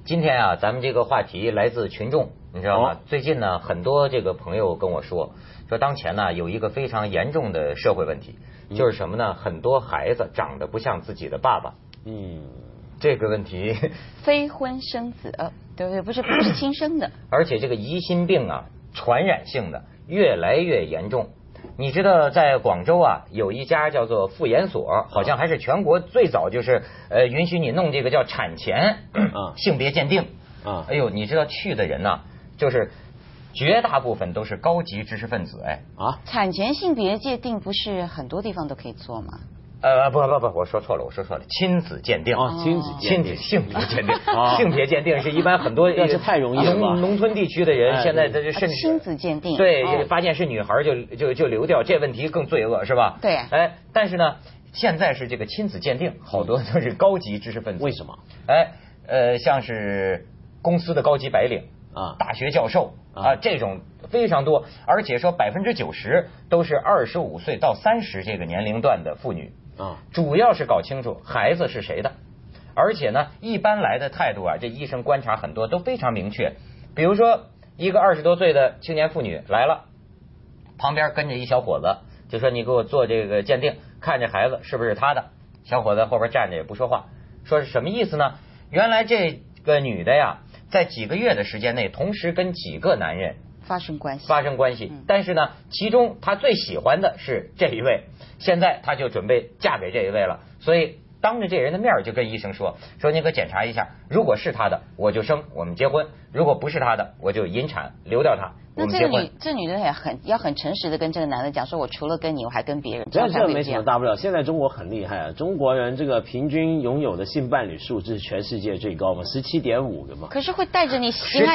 今天啊，咱们这个话题来自群众，你知道吗？最近呢，很多这个朋友跟我说，当前呢有一个非常严重的社会问题，就是什么呢？很多孩子长得不像自己的爸爸。这个问题， 非婚生子，对不对？不是亲生的。 而且这个疑心病啊，传染性的越来越严重。你知道在广州啊，有一家叫做妇研所，好像还是全国最早就是允许你弄这个叫产前性别鉴定啊。哎呦，你知道去的人呢，就是绝大部分都是高级知识分子。 产前性别鉴定不是很多地方都可以做吗？ 不，我说错了，亲子鉴定亲子性别鉴定，性别鉴定是一般很多那是太容易了吧？ 农村地区的人现在甚至亲子鉴定， 对，发现是女孩就流掉，这问题更罪恶是吧？ 对， 但是呢，现在是这个亲子鉴定，好多都是高级知识分子。 为什么？ 像是公司的高级白领大学教授这种非常多，而且说90%都是25岁到30这个年龄段的妇女。主要是搞清楚孩子是谁的，而且呢，一般来的态度啊，这医生观察很多都非常明确。比如说，一个20多岁的青年妇女来了，旁边跟着一小伙子，就说你给我做这个鉴定，看这孩子是不是他的。小伙子后边站着也不说话，说是什么意思呢？原来这个女的呀，在几个月的时间内，同时跟几个男人发生关系， 但是呢，其中她最喜欢的是这一位，现在她就准备嫁给这一位了，所以当着这人的面就跟医生说你给我检查一下，如果是他的我就生，我们结婚；如果不是他的我就引产流掉他，我们结婚。 这女的要很诚实的跟这个男的讲说，我除了跟你我还跟别人。 这没什么大不了。现在中国很厉害中国人这个平均拥有的性伴侣数是全世界最高嘛，17.5个嘛。 可是会带着你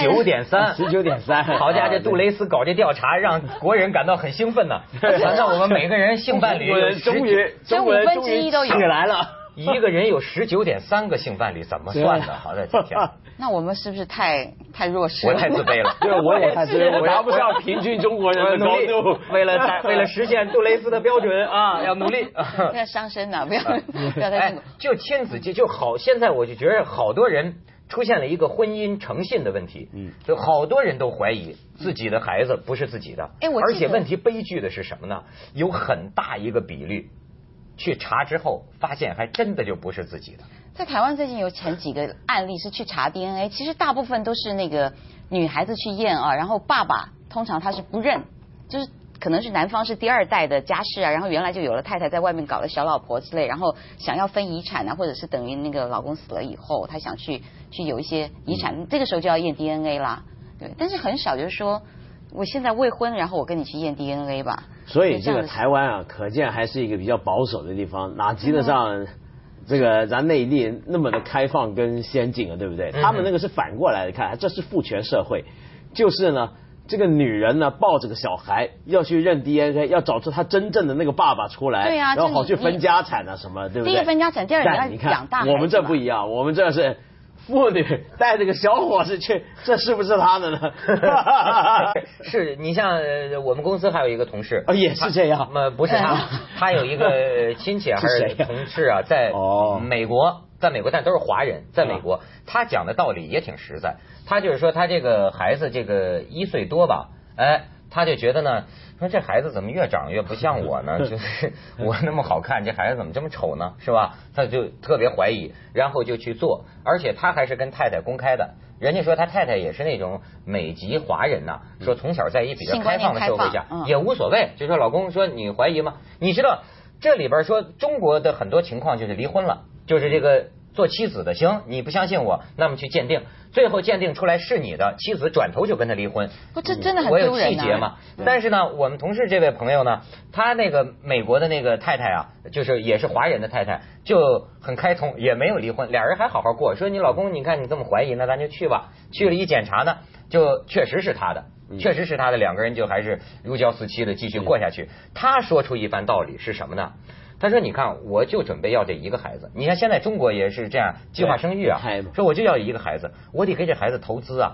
19.3。好家伙，这杜蕾斯搞这调查让国人感到很兴奋呢。难道我们每个人性伴侣终于 1/5都有起来了？ 一个人有19.3个性伴侣，怎么算的？好的天！ 那我们是不是太弱势了？我太自卑了。 对，我也太自卑，我达不上平均中国人的高度。 为了实现杜蕾斯的标准要努力。 不要伤身不要太辛苦。 就亲子就好，现在我就觉得好多人出现了一个婚姻诚信的问题。就好多人都怀疑自己的孩子不是自己的。而且问题悲剧的是什么呢？有很大一个比率。去查之后发现还真的就不是自己的。 在台湾最近有前几个案例是去查 DNA， 其实大部分都是那个女孩子去验然后爸爸通常他是不认，就是可能是男方是第2代的家世然后原来就有了太太在外面搞了小老婆之类，然后想要分遗产或者是等于那个老公死了以后他想去有一些遗产，这个时候就要验 DNA 啦。对，但是很少就是说我现在未婚，然后我跟你去验 DNA 吧。 所以这个台湾可见还是一个比较保守的地方，哪及得上这个咱内地那么的开放跟先进对不对？他们那个是反过来的看，这是父权社会，就是呢，这个女人呢抱着个小孩要去认 DNA， 要找出他真正的那个爸爸出来， 对啊， 然后好去分家产什么，对不对？ 第一个分家产，第二个要养大孩子。 我们这不一样，我们这是。妇女带着个小伙子去，这是不是他的呢？ 是你像我们公司还有一个同事也是这样。 不是他有一个亲戚还是同事在美国，但都是华人，在美国他讲的道理也挺实在。他就是说他这个孩子这个1岁多吧，他就觉得呢，说这孩子怎么越长越不像我呢？就是我那么好看，这孩子怎么这么丑呢？是吧？他就特别怀疑，然后就去做，而且他还是跟太太公开的。人家说他太太也是那种美籍华人呐，说从小在一比较开放的社会下也无所谓，就说老公说你怀疑吗？你知道这里边说中国的很多情况就是离婚了，就是这个做妻子的行，你不相信我，那么去鉴定，最后鉴定出来是你的，妻子转头就跟他离婚。 这真的很丢人。我有细节嘛。但是呢，我们同事这位朋友呢，他那个美国的那个太太就是也是华人的太太，就很开通，也没有离婚，俩人还好好过。说你老公，你看你这么怀疑，那咱就去吧。去了一检查呢，就确实是他的，两个人就还是如胶似漆的继续过下去。他说出一番道理是什么呢？他说：“你看，我就准备要这一个孩子。你看现在中国也是这样计划生育说我就要一个孩子，我得给这孩子投资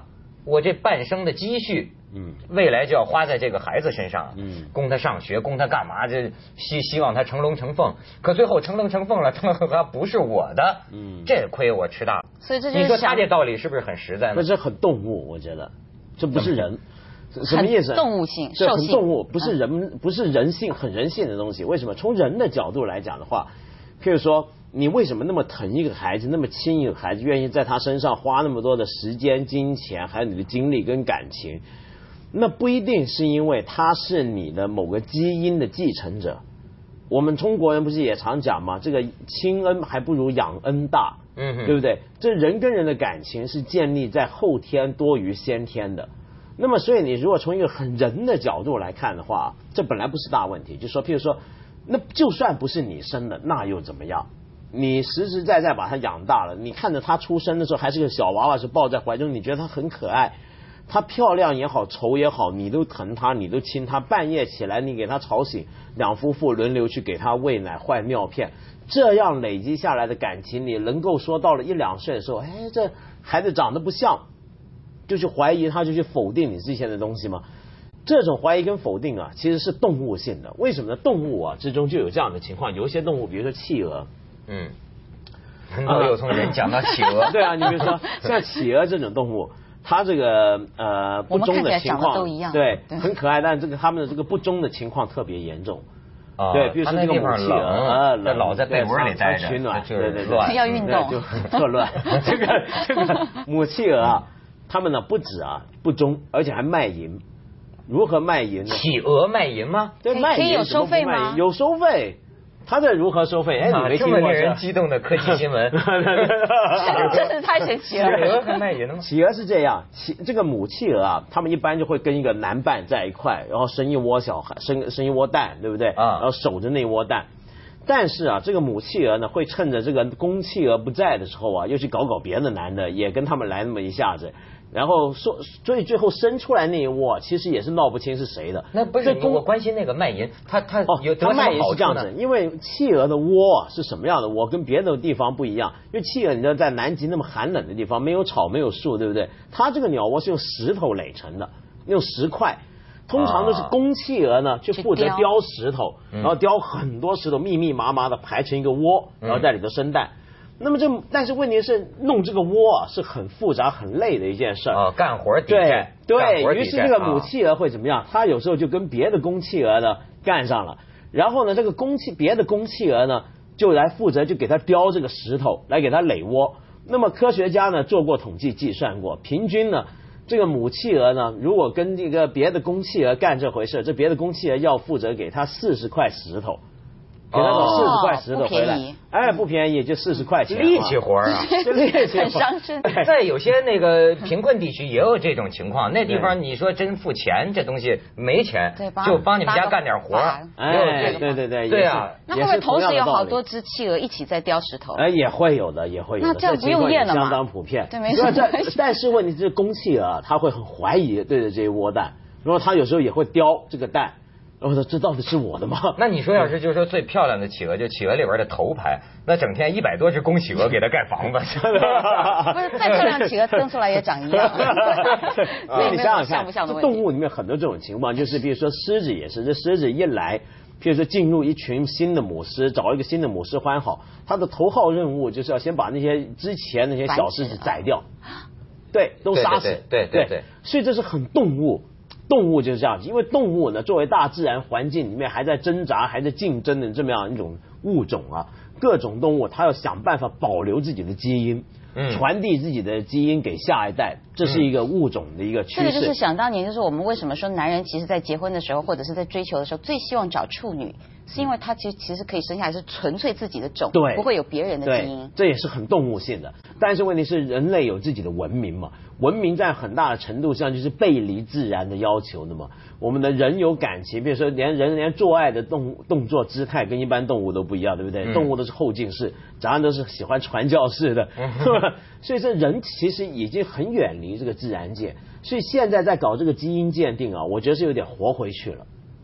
我这半生的积蓄，未来就要花在这个孩子身上，供他上学，供他干嘛？这希望他成龙成凤，可最后成龙成凤了，他不是我的，这亏我吃大了。 所以这就是你说他这道理是不是很实在呢？ 那这很动物，我觉得这不是人。什么意思？ 动物性， 这很动物，不是人，不是人性，很人性的东西。为什么？从人的角度来讲的话，譬如说，你为什么那么疼一个孩子，那么亲一个孩子，愿意在他身上花那么多的时间、金钱，还有你的精力跟感情？那不一定是因为他是你的某个基因的继承者。我们中国人不是也常讲吗？这个亲恩还不如养恩大，对不对？这人跟人的感情是建立在后天多于先天的。那么，所以你如果从一个很人的角度来看的话，这本来不是大问题。就说，譬如说，那就算不是你生的，那又怎么样？你实实在在把他养大了，你看着他出生的时候还是个小娃娃，是抱在怀中，你觉得他很可爱，他漂亮也好，丑也好，你都疼他，你都亲他。半夜起来，你给他吵醒，两夫妇轮流去给他喂奶、换尿片，这样累积下来的感情，你能够说到了1、2岁的时候，这孩子长得不像。就去怀疑他，就去否定你之前的东西吗？这种怀疑跟否定啊，其实是动物性的。为什么呢？动物啊之中就有这样的情况。有一些动物，比如说企鹅， 又从人讲到企鹅， 对啊，你比如说像企鹅这种动物，它这个不忠的情况，对，很可爱，但这个它们的这个不忠的情况特别严重。对，比如说这个母企鹅， 老在被窝里待着， 取暖， 对， 要运动， 就特乱。这个母企鹅啊。他们呢不止不忠，而且还卖淫。如何卖淫呢？ 企鹅卖淫吗？ 对，卖淫可以有收费吗？ 有收费。他这如何收费？你没听过？ 这么令人激动的科技新闻， 真是太神奇了。 企鹅还卖淫呢吗？ 企鹅是这样，这个母企鹅他们一般就会跟一个男伴在一块，然后生一窝小孩，生一窝蛋，对不对？然后守着那窝蛋。但是这个母企鹅呢，会趁着这个公企鹅不在的时候又去搞别的男的，也跟他们来那么一下子。然后所以最后生出来那一窝其实也是闹不清是谁的。 那不是我关心那个卖淫，他有得什么卖淫好处呢？ 是这样子，因为企鹅的窝是什么样的窝，跟别的地方不一样。因为企鹅你知道在南极那么寒冷的地方，没有草没有树，对不对？它这个鸟窝是用石头垒成的，用石块。通常都是公企鹅呢，去负责雕石头，然后雕很多石头，密密麻麻的排成一个窝，然后在里头生蛋。那么但是问题是弄这个窝是很复杂很累的一件事干活底线。 对，于是这个母企鹅会怎么样？它有时候就跟别的公企鹅呢干上了，然后呢，这个别的公企鹅呢就来负责就给它雕这个石头，来给它垒窝。那么科学家呢做过统计计算过，平均呢这个母企鹅呢，如果跟这个别的公企鹅干这回事，这别的公企鹅要负责给它40块石头。给他找40块石头回来，不便宜，就40块钱， 力气活啊， 很伤身。 在有些那个贫困地区也有这种情况，那地方你说真付钱，这东西没钱，就帮你们家干点活。对啊。 那会不会同时有好多只企鹅一起在雕石头？ 也会有的，也会有的。 那这样不用验了吗？ 相当普遍。 对，没错。 但是问题是，公企鹅它会很怀疑对着这些窝蛋，然后它有时候也会雕这个蛋。我说这到底是我的吗？ 那你说要是就是说最漂亮的企鹅，就企鹅里边的头牌，那整天100多只公企鹅给它盖房子， 不是再漂亮的企鹅生出来也长一样。 所以你想想看，动物里面很多这种情况，就是比如说狮子也是，这狮子一来，譬如说进入一群新的母狮，找一个新的母狮欢好，它的头号任务就是要先把那些之前那些小狮子宰掉，对，都杀死， 对， 所以这是很动物。动物就是这样子，因为动物呢，作为大自然环境里面还在挣扎、还在竞争的这么样一种物种各种动物它要想办法保留自己的基因，传递自己的基因给下一代，这是一个物种的一个趋势。 这个就是想当年，就是我们为什么说男人其实在结婚的时候，或者是在追求的时候，最希望找处女，是因为他其实可以生下来是纯粹自己的种， 对， 不会有别人的基因。 这也是很动物性的。但是问题是，人类有自己的文明嘛？文明在很大的程度上就是背离自然的要求的嘛。我们的人有感情，比如说连做爱的动作姿态跟一般动物都不一样，对不对？动物都是后进式，咱们都是喜欢传教式的，所以这人其实已经很远离这个自然界。所以现在在搞这个基因鉴定我觉得是有点活回去了。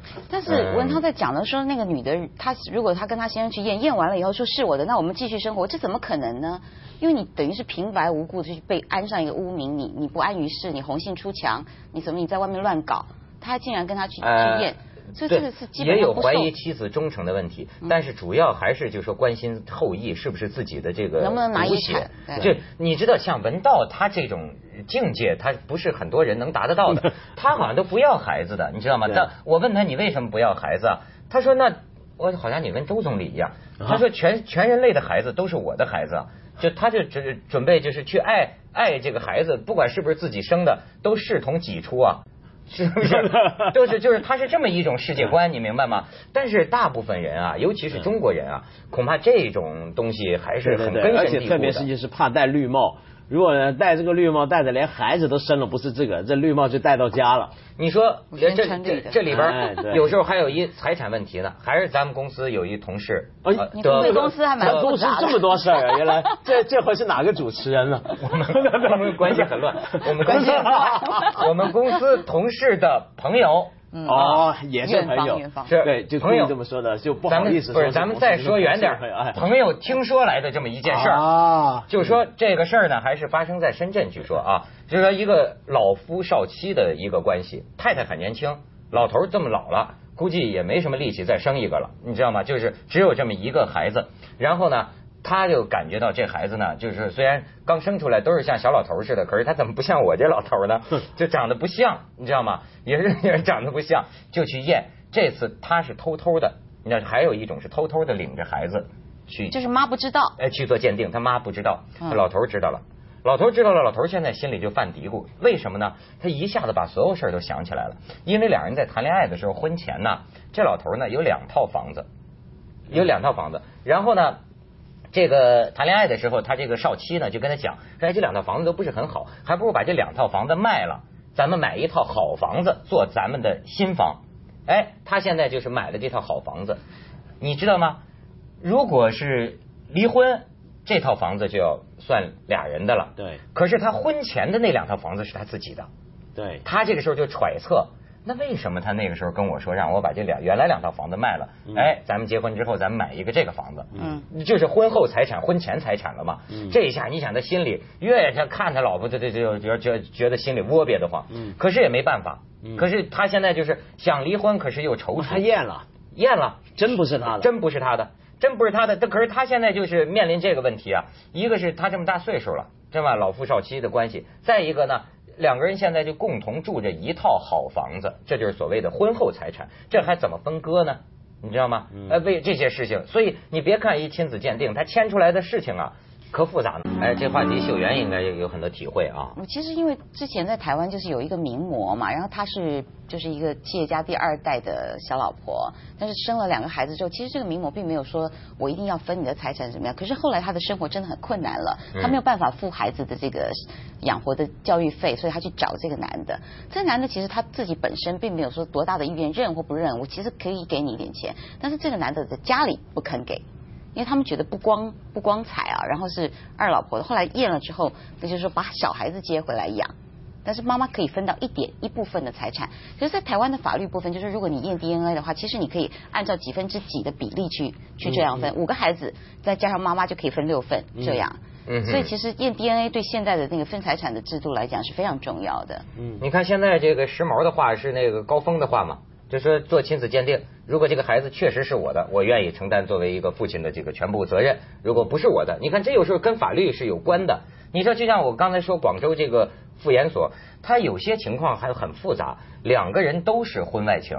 但是文涛在讲的说，那个女的，她如果她跟她先生去验完了以后说是我的，那我们继续生活，这怎么可能呢？因为你等于是平白无故的去被安上一个污名，你不安于世，你红杏出墙，你在外面乱搞，他竟然跟他去验。所以这个是基本上也有怀疑妻子忠诚的问题，但是主要还是就是说关心后裔是不是自己的这个能不能拿遗产。 这你知道，像文道他这种境界，他不是很多人能达得到的。他好像都不要孩子的，你知道吗？我问他你为什么不要孩子啊？他说那我好像你跟周总理一样，他说全人类的孩子都是我的孩子，他就准备就是去爱这个孩子，不管是不是自己生的，都视同己出啊。是不是？就是他是这么一种世界观，你明白吗？但是大部分人啊，尤其是中国人啊，恐怕这种东西还是很根深蒂固的。 而且特别是就是怕戴绿帽，如果呢戴这个绿帽戴着连孩子都生了，不是这绿帽就戴到家了。 你说这里边有时候还有一财产问题呢，还是咱们公司有一同事， 你们公司还蛮复杂的，这么多事儿啊！原来这回是哪个主持人了？ 我们关系很乱，我们公司同事的朋友。 也是朋友，对，就故意这么说的，就不好意思说。 不是，咱们再说远点，朋友听说来的这么一件事儿就说这个事儿呢，还是发生在深圳，据说啊，就是说一个老夫少妻的一个关系，太太很年轻，老头这么老了，估计也没什么力气再生一个了，你知道吗？就是只有这么一个孩子，然后呢，他就感觉到这孩子呢，就是虽然刚生出来都是像小老头似的，可是他怎么不像我这老头呢？就长得不像，你知道吗？也是长得不像，就去验。这次他是偷偷的，你知道，还有一种是偷偷的领着孩子去， 就是妈不知道， 去做鉴定，他妈不知道，他老头知道了。老头知道了，老头现在心里就犯嘀咕，为什么呢？他一下子把所有事都想起来了，因为两人在谈恋爱的时候，婚前呢，这老头呢有2套房子，然后呢。这个谈恋爱的时候，他这个少妻呢就跟他讲，说这2套房子都不是很好，还不如把这2套房子卖了，咱们买一套好房子做咱们的新房。他现在就是买了这套好房子，你知道吗？如果是离婚，这套房子就要算俩人的了。 对。 可是他婚前的那2套房子是他自己的。 对。 他这个时候就揣测。那为什么他那个时候跟我说让我把这原来2套房子卖了？咱们结婚之后咱们买一个这个房子，就是婚后财产、婚前财产了嘛。这一下你想他心里越看他老婆，就觉得心里窝憋得慌。可是也没办法。可是他现在就是想离婚，可是又踌躇。 他验了，真不是他的。可是他现在就是面临这个问题啊，一个是他这么大岁数了，对吧？老夫少妻的关系，再一个呢。2个人现在就共同住着一套好房子，这就是所谓的婚后财产，这还怎么分割呢？你知道吗？为这些事情，所以你别看一亲子鉴定，它牵出来的事情啊，可复杂了。这话题秀媛应该有很多体会啊。 其实因为之前在台湾就是有一个名模嘛，然后她就是一个企业家第2代的小老婆，但是生了2个孩子之后，其实这个名模并没有说我一定要分你的财产怎么样，可是后来她的生活真的很困难了，她没有办法付孩子的这个养活的教育费，所以她去找这个男的。这男的其实他自己本身并没有说多大的意愿，认或不认，我其实可以给你一点钱，但是这个男的在家里不肯给。因为他们觉得不光彩啊，然后是2老婆的，后来验了之后，那就是说把小孩子接回来养，但是妈妈可以分到一部分的财产。可是，在台湾的法律部分，就是如果你验 DNA 的话，其实你可以按照几分之几的比例去这样分，5个孩子再加上妈妈就可以分6份这样。所以其实验 DNA 对现在的那个分财产的制度来讲是非常重要的。 你看现在这个时髦的话是那个高峰的话嘛。就说做亲子鉴定，如果这个孩子确实是我的，我愿意承担作为一个父亲的这个全部责任；如果不是我的，你看这有时候跟法律是有关的。你说就像我刚才说广州这个妇研所，它有些情况还很复杂，2个人都是婚外情，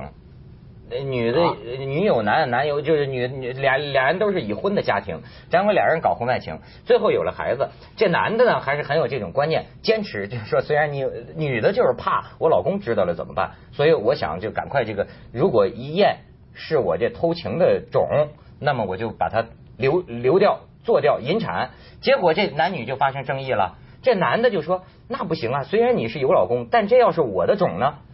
女有男有，就是俩人都是已婚的家庭，然后2人搞婚外情，最后有了孩子。这男的呢还是很有这种观念，坚持就是说，虽然女的就是怕我老公知道了怎么办，所以我想就赶快这个，如果一验是我这偷情的种，那么我就把它留掉，做掉引产。结果这男女就发生争议了，这男的就说那不行啊，虽然你是有老公，但这要是我的种呢？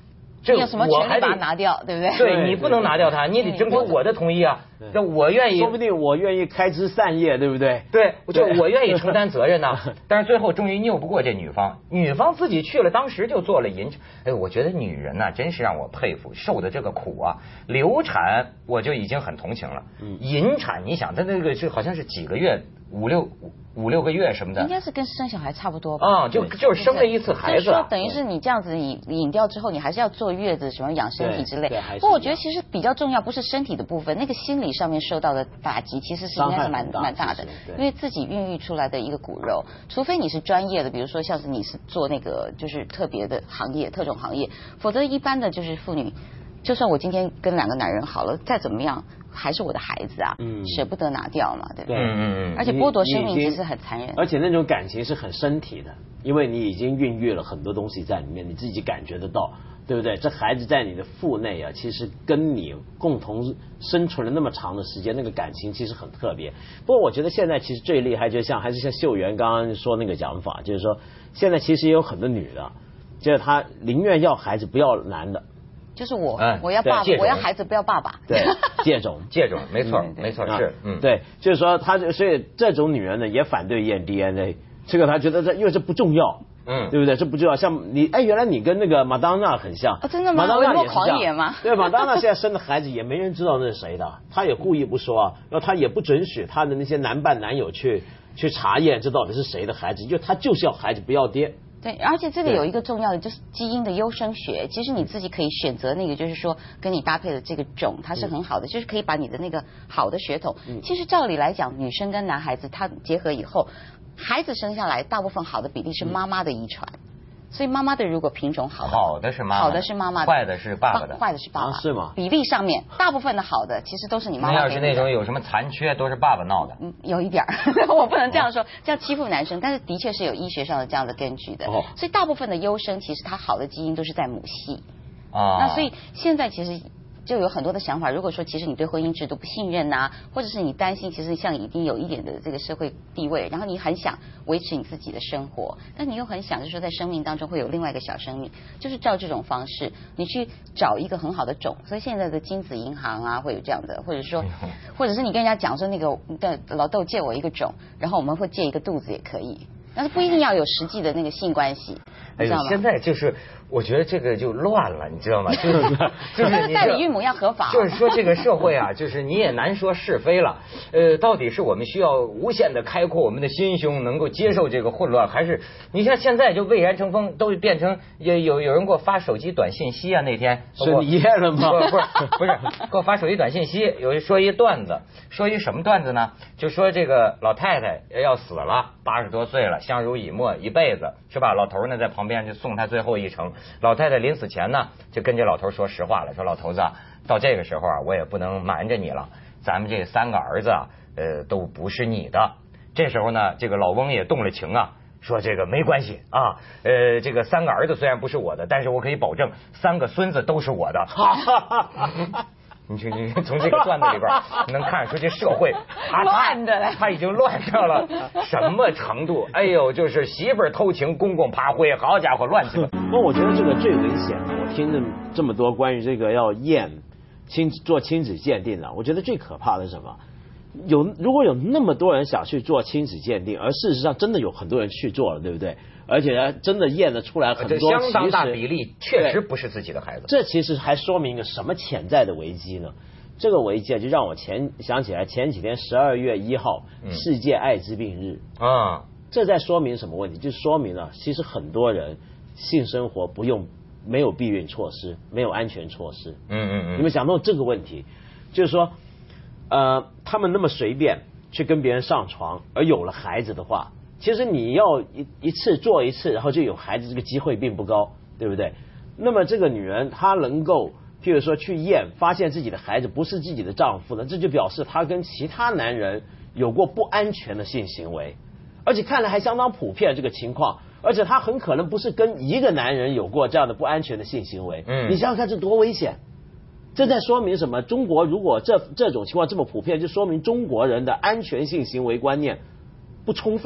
你有什么权利把它拿掉，对不对？ 对，你不能拿掉它，你得征求我的同意啊。这我愿意， 说不定我愿意开枝散叶，对不对？ 对，就我愿意承担责任呢。但是最后终于拗不过这女方自己去了，当时就做了引产。哎，我觉得女人呢，真是让我佩服，受的这个苦啊。流产我就已经很同情了，引产你想，她那个是好像是几个月。五六个月什么的， 应该是跟生小孩差不多吧？啊， 就是生了一次孩子， 说等于是你这样子引掉之后，你还是要坐月子，什么养身体之类。不过我觉得其实比较重要不是身体的部分，那个心理上面受到的打击其实是应该是蛮大的，因为自己孕育出来的一个骨肉，除非你是专业的，比如说像是你是做那个就是特别的行业、特种行业，否则一般的就是妇女。就算我今天跟2个男人好了，再怎么样还是我的孩子啊，舍不得拿掉嘛，对不对？而且剥夺生命其实很残忍。 而且那种感情是很身体的，因为你已经孕育了很多东西在里面，你自己感觉得到，对不对？这孩子在你的腹内啊，其实跟你共同生存了那么长的时间，那个感情其实很特别。不过我觉得现在其实最厉害，还是像秀媛刚刚说那个讲法，就是说现在其实也有很多女的，就是她宁愿要孩子不要男的。 就是我要爸爸，我要孩子不要爸爸。 对，借种， 没错，是， 对，就是说所以这种女人呢也反对验 DNA， 这个她觉得因为这不重要，对不对？这不重要。像你，原来你跟那个马当娜很像， 真的吗？马当娜也是这样， 对，马当娜现在生的孩子也没人知道那是谁的，她也故意不说啊，然后她也不准许她的那些男伴男友去查验这到底是谁的孩子，就她就是要孩子不要爹。 对，而且这个有一个重要的就是基因的优生学，其实你自己可以选择那个，就是说跟你搭配的这个种，它是很好的，就是可以把你的那个好的血统。其实照理来讲，女生跟男孩子他结合以后，孩子生下来大部分好的比例是妈妈的遗传。所以妈妈的如果品种好的是妈妈的， 坏的是爸爸的， 坏的是爸爸， 是吗？ 比例上面大部分的好的其实都是你妈妈。 要是那种有什么残缺，都是爸爸闹的。 有一点我不能这样说，这样欺负男生，但是的确是有医学上的这样的根据的。所以大部分的优生其实它好的基因都是在母系那所以现在其实就有很多的想法，如果说其实你对婚姻制度不信任或者是你担心其实像已经有一点的这个社会地位，然后你很想维持你自己的生活，但你又很想就是说在生命当中会有另外一个小生命，就是照这种方式你去找一个很好的种。所以现在的精子银行会有这样的，或者是你跟人家讲说那个老豆借我一个种，然后我们会借一个肚子也可以，但是不一定要有实际的那个性关系。 现在就是我觉得这个就乱了，你知道吗？就是代理孕母要合法。 就是说这个社会啊，就是你也难说是非了。到底是我们需要无限的开阔我们的心胸，能够接受这个混乱，还是你像现在就蔚然成风，都变成有人给我发手机短信息啊？那天是你验了吗？ 不是，给我发手机短信息，有人说一段子，说一什么段子呢？就说这个老太太要死了，80多岁了，相濡以沫一辈子，是吧？老头呢在旁边就送她最后一程。老太太临死前呢，就跟这老头说实话了，说老头子啊，到这个时候啊，我也不能瞒着你了，咱们这3个儿子啊，都不是你的。这时候呢，这个老翁也动了情啊，说这个没关系啊，这个3个儿子虽然不是我的，但是我可以保证3个孙子都是我的。你从这个段子里边能看出这社会他已经乱到了什么程度？哎呦，就是媳妇儿偷情，公公爬灰，好家伙，乱七八糟。 那我觉得这个最危险的，我听这么多关于这个要做亲子鉴定的，我觉得最可怕的是什么？如果有那么多人想去做亲子鉴定，而事实上真的有很多人去做了，对不对？而且呢，真的验得出来很多， 相当大比例确实不是自己的孩子。 这其实还说明一个什么潜在的危机呢？这个危机就让我想起来前几天12月1号世界艾滋病日啊，这在说明什么问题？就说明了其实很多人性生活没有避孕措施，没有安全措施。你们想到这个问题，就是说他们那么随便去跟别人上床，而有了孩子的话，其实你要一次做一次，然后就有孩子，这个机会并不高，对不对？那么这个女人她能够譬如说去验发现自己的孩子不是自己的丈夫呢，这就表示她跟其他男人有过不安全的性行为，而且看来还相当普遍这个情况，而且她很可能不是跟一个男人有过这样的不安全的性行为。你想想看这多危险。这在说明什么？中国如果这种情况这么普遍，就说明中国人的安全性行为观念不充分嘛。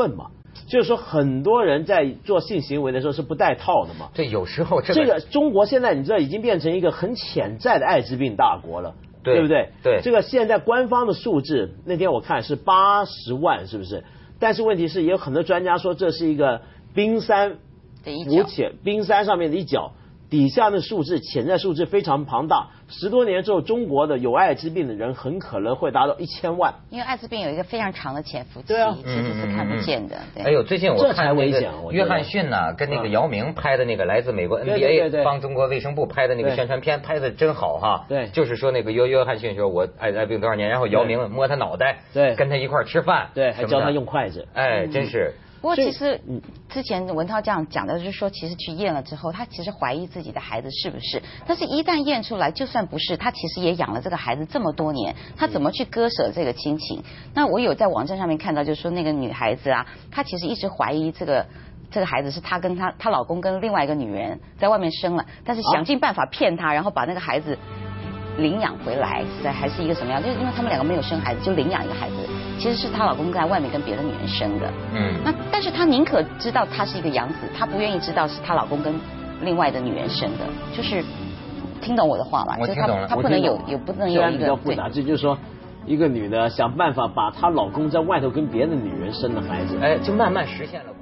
就是说很多人在做性行为的时候是不带套的嘛。 对，有时候这个中国现在你知道已经变成一个很潜在的艾滋病大国了，对不对？ 对， 这个现在官方的数字那天我看是80万，是不是？但是问题是也有很多专家说这是一个冰山浮潜，冰山上面的一角。底下的数字潜在数字非常庞大，10多年之后，中国的有艾滋病的人很可能会达到1000万。 因为艾滋病有一个非常长的潜伏期， 对啊， 其实是看不见的。对。 哎呦，最近我看那个约翰逊呐，跟那个姚明拍的那个来自美国 NBA 帮中国卫生部拍的那个宣传片，拍的真好哈。 对， 就是说那个约翰逊说我艾滋病多少年，然后姚明摸他脑袋， 对， 跟他一块吃饭， 对，还教他用筷子。 哎，真是。 不过其实之前文涛这样讲的，就是说其实去验了之后，他其实怀疑自己的孩子是不是，但是一旦验出来，就算不是，他其实也养了这个孩子这么多年，他怎么去割舍这个亲情？那我有在网站上面看到，就是说那个女孩子啊，她其实一直怀疑这个孩子是她跟她老公跟另外一个女人在外面生了，但是想尽办法骗她，然后把那个孩子领养回来，还是一个什么样？就是因为他们两个没有生孩子，就领养一个孩子，其实是她老公在外面跟别的女人生的。那但是她宁可知道她是一个养子，她不愿意知道是她老公跟另外的女人生的。就是听懂我的话吧？ 我听懂了。 她不能有不能有一个比较复杂，这就是说一个女的想办法把她老公在外头跟别的女人生的孩子， 就慢慢实现了。